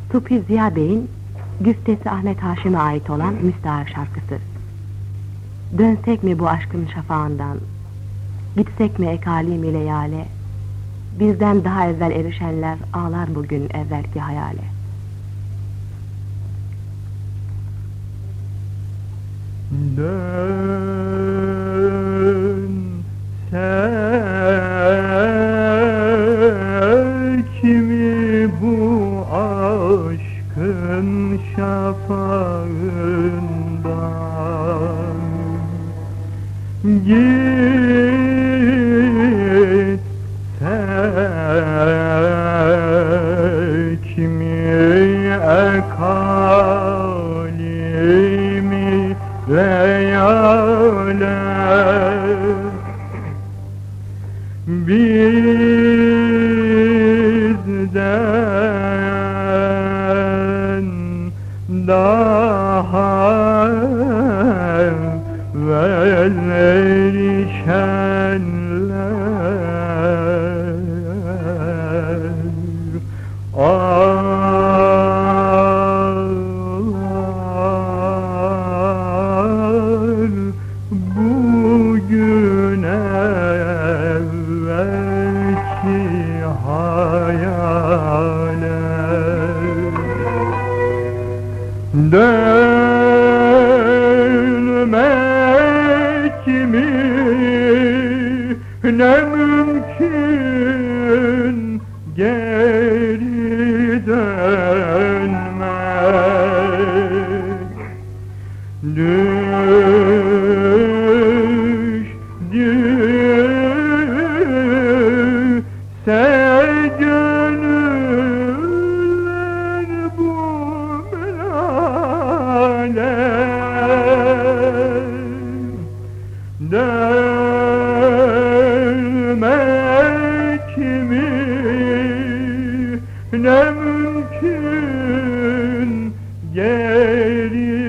Supi Ziya Bey'in güftesi Ahmet Haşim'e ait olan müstahar şarkısı. Dönsek mi bu aşkın şafağından, gitsek mi ekalim ile yale, bizden daha evvel erişenler ağlar bugün evvelki hayale. Dönsek mi bu aşkın şafağından, gitsek mi ekalimi leyale, bizden daha evvel erişenler ağlar bugün evvelki hayale. Dönmek mi ne mümkün, geri dönmek. Düştüyse gönüller bu melale, dönmek mi ne mümkün, geri